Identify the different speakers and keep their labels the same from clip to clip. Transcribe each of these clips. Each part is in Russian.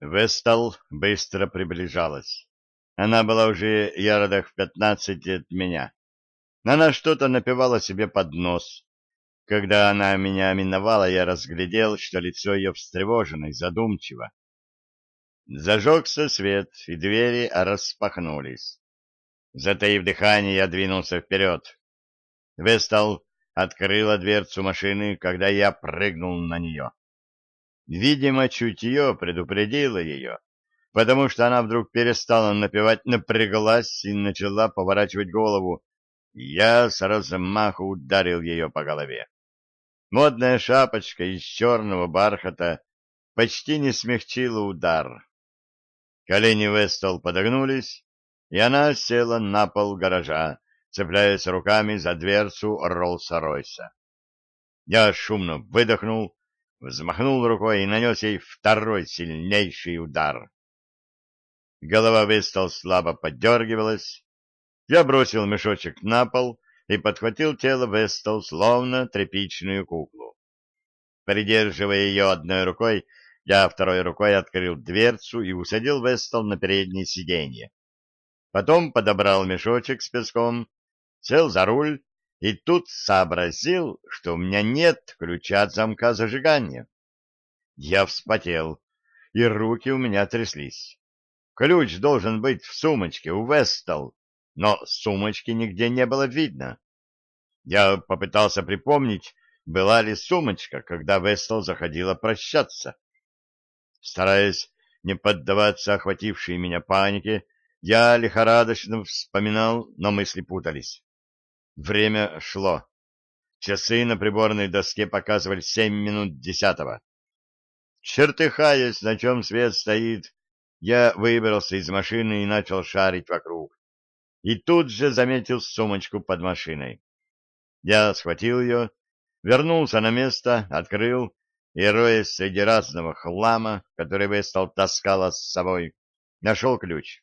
Speaker 1: Вестал быстро приближалась. Она была уже ярдах в 15 от меня. Она что-то напевала себе под нос. Когда она меня миновала, я разглядел, что лицо ее встревожено и задумчиво. Зажегся свет, и двери распахнулись. Затаив дыхание, я двинулся вперед. Вестал открыла дверцу машины, когда я прыгнул на нее. Видимо, чутье предупредило ее, потому что она вдруг перестала напевать, напряглась и начала поворачивать голову. Я с размаху ударил ее по голове. Модная шапочка из черного бархата почти не смягчила удар. Колени Вестал подогнулись, и она села на пол гаража, цепляясь руками за дверцу Роллса-Ройса. Я шумно выдохнул, взмахнул рукой и нанес ей второй сильнейший удар. Голова Вестал слабо подергивалась. Я бросил мешочек на пол и подхватил тело Вестал, словно тряпичную куклу. Придерживая ее одной рукой, я второй рукой открыл дверцу и усадил Вестал на переднее сиденье. Потом подобрал мешочек с песком, сел за руль и тут сообразил, что у меня нет ключа от замка зажигания. Я вспотел, и руки у меня тряслись. Ключ должен быть в сумочке у Вестал, но сумочки нигде не было видно. Я попытался припомнить, была ли сумочка, когда Вестал заходила прощаться. Стараясь не поддаваться охватившей меня панике, я лихорадочно вспоминал, но мысли путались. Время шло. Часы на приборной доске показывали 7:10. Чертыхаясь, на чем свет стоит, я выбрался из машины и начал шарить вокруг. И тут же заметил сумочку под машиной. Я схватил ее, вернулся на место, открыл и, роясь среди разного хлама, который Вестал таскала с собой, нашел ключ.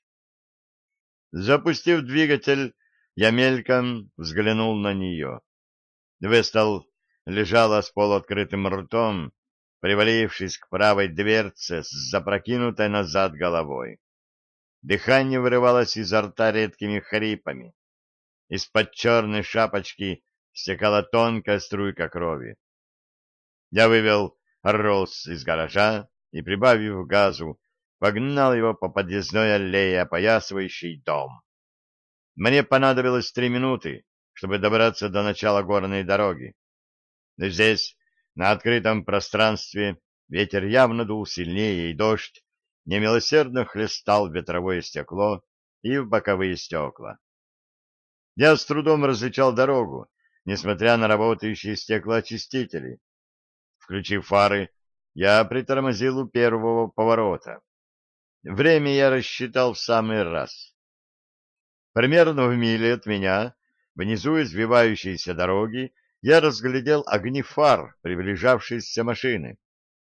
Speaker 1: Запустив двигатель, я мельком взглянул на нее. Вестал лежала с полуоткрытым ртом, привалившись к правой дверце с запрокинутой назад головой. Дыхание вырывалось изо рта редкими хрипами. Из-под черной шапочки стекала тонкая струйка крови. Я вывел Роллс из гаража и, прибавив газу, погнал его по подъездной аллее, опоясывающей дом. Мне понадобилось 3 минуты, чтобы добраться до начала горной дороги. Здесь, на открытом пространстве, ветер явно дул сильнее, и дождь немилосердно хлестал в ветровое стекло и в боковые стекла. Я с трудом различал дорогу, несмотря на работающие стеклоочистители. Включив фары, я притормозил у первого поворота. Время я рассчитал в самый раз. Примерно в миле от меня, внизу извивающейся дороги, я разглядел огни фар приближавшейся машины.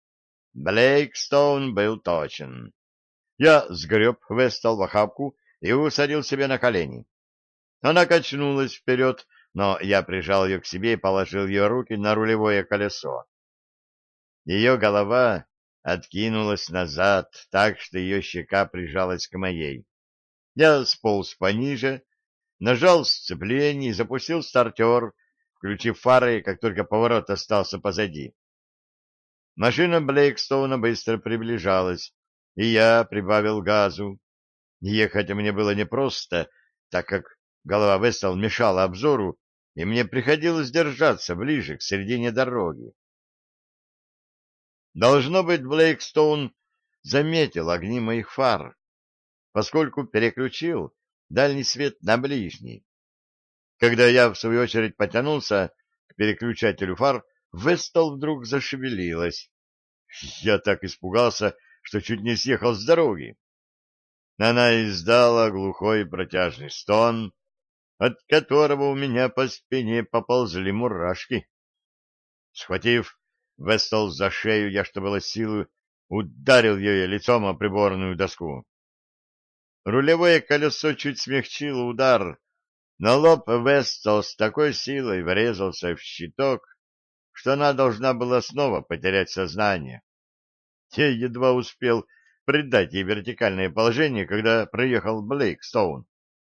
Speaker 1: Блейкстоун был точен. Я сгреб Вестал в охапку и усадил себе на колени. Она качнулась вперед, но я прижал ее к себе и положил ее руки на рулевое колесо. Ее голова откинулась назад, так что ее щека прижалась к моей. Я сполз пониже, нажал сцепление и запустил стартер, включив фары, как только поворот остался позади. Машина Блейкстоуна быстро приближалась, и я прибавил газу. Ехать мне было непросто, так как голова Вестал мешала обзору, и мне приходилось держаться ближе к середине дороги. Должно быть, Блейкстоун заметил огни моих фар, поскольку переключил дальний свет на ближний. Когда я, в свою очередь, потянулся к переключателю фар, Вестал вдруг зашевелилась. Я так испугался, что чуть не съехал с дороги. Она издала глухой протяжный стон, от которого у меня по спине поползли мурашки. Схватив Вестал за шею, я, что было силы, ударил ее лицом о приборную доску. Рулевое колесо чуть смягчило удар, но лоб Вестал с такой силой врезался в щиток, что она должна была снова потерять сознание. Я едва успел придать ей вертикальное положение, когда проехал Блейкстоун.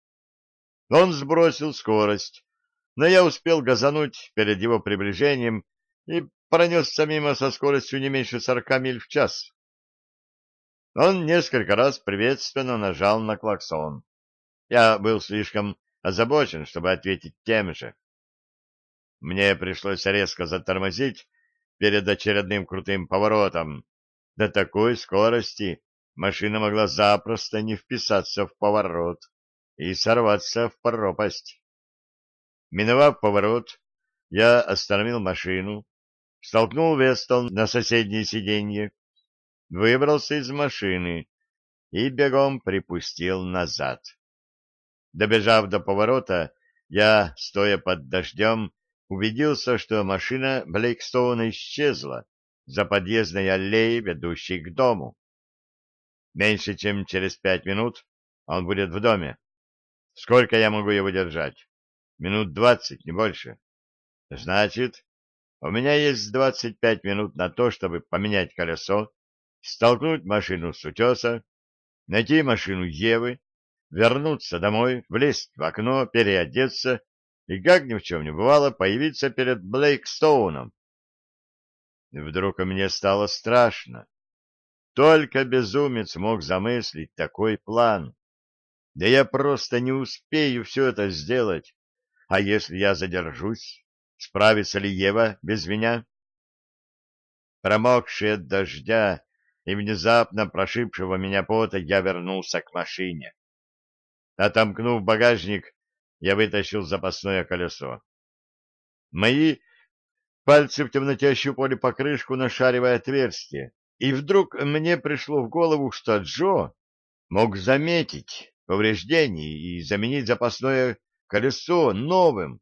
Speaker 1: Он сбросил скорость, но я успел газануть перед его приближением и пронесся мимо со скоростью не меньше 40 миль в час. Он несколько раз приветственно нажал на клаксон. Я был слишком озабочен, чтобы ответить тем же. Мне пришлось резко затормозить перед очередным крутым поворотом. До такой скорости машина могла запросто не вписаться в поворот и сорваться в пропасть. Миновав поворот, я остановил машину, столкнул Вестон на соседнее сиденье, выбрался из машины и бегом припустил назад. Добежав до поворота, я, стоя под дождем, убедился, что машина Блейкстоуна исчезла за подъездной аллеей, ведущей к дому. Меньше чем через 5 минут он будет в доме. Сколько я могу его держать? Минут 20, не больше. Значит, у меня есть 25 минут на то, чтобы поменять колесо, столкнуть машину с утеса, найти машину Евы, вернуться домой, влезть в окно, переодеться и, как ни в чем не бывало, появиться перед Блейкстоуном. И вдруг мне стало страшно. Только безумец мог замыслить такой план. Да я просто не успею все это сделать. А если я задержусь, справится ли Ева без меня? Промокший от дождя и внезапно прошибшего меня пота, я вернулся к машине. Отомкнув багажник, я вытащил запасное колесо. Мои пальцы в темноте ощупали покрышку, нашаривая отверстие. И вдруг мне пришло в голову, что Джо мог заметить повреждение и заменить запасное колесо новым.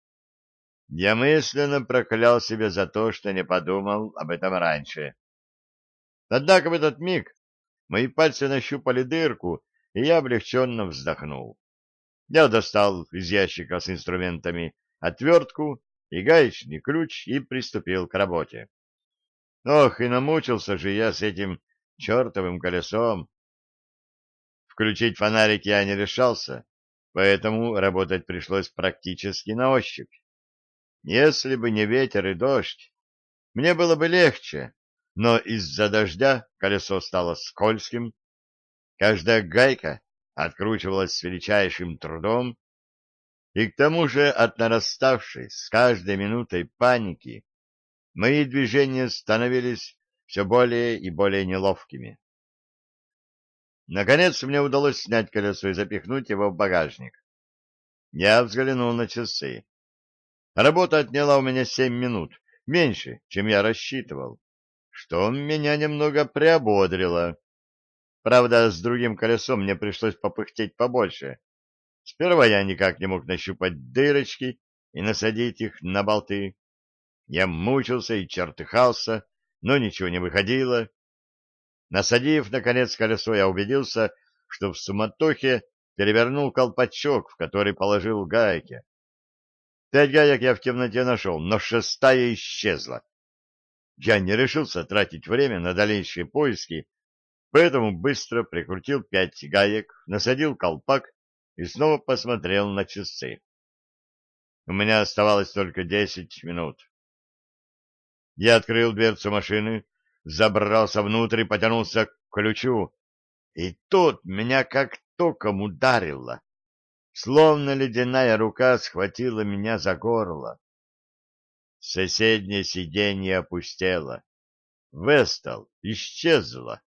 Speaker 1: Я мысленно проклял себя за то, что не подумал об этом раньше. Однако в этот миг мои пальцы нащупали дырку, и я облегченно вздохнул. Я достал из ящика с инструментами отвертку и гаечный ключ и приступил к работе. Ох, и намучился же я с этим чертовым колесом. Включить фонарик я не решался, поэтому работать пришлось практически на ощупь. Если бы не ветер и дождь, мне было бы легче, но из-за дождя колесо стало скользким, каждая гайка откручивалась с величайшим трудом, и к тому же от нараставшей с каждой минутой паники мои движения становились все более и более неловкими. Наконец мне удалось снять колесо и запихнуть его в багажник. Я взглянул на часы. Работа отняла у меня 7 минут, меньше, чем я рассчитывал, что меня немного приободрило. Правда, с другим колесом мне пришлось попыхтеть побольше. Сперва я никак не мог нащупать дырочки и насадить их на болты. Я мучился и чертыхался, но ничего не выходило. Насадив, наконец, колесо, я убедился, что в суматохе перевернул колпачок, в который положил гайки. 5 гаек я в темноте нашел, но 6-я исчезла. Я не решился тратить время на дальнейшие поиски, поэтому быстро прикрутил 5 гаек, насадил колпак и снова посмотрел на часы. У меня оставалось только 10 минут. Я открыл дверцу машины, забрался внутрь и потянулся к ключу. И тут меня как током ударило. Словно ледяная рука схватила меня за горло. Соседнее сиденье опустело. Вестал исчезла.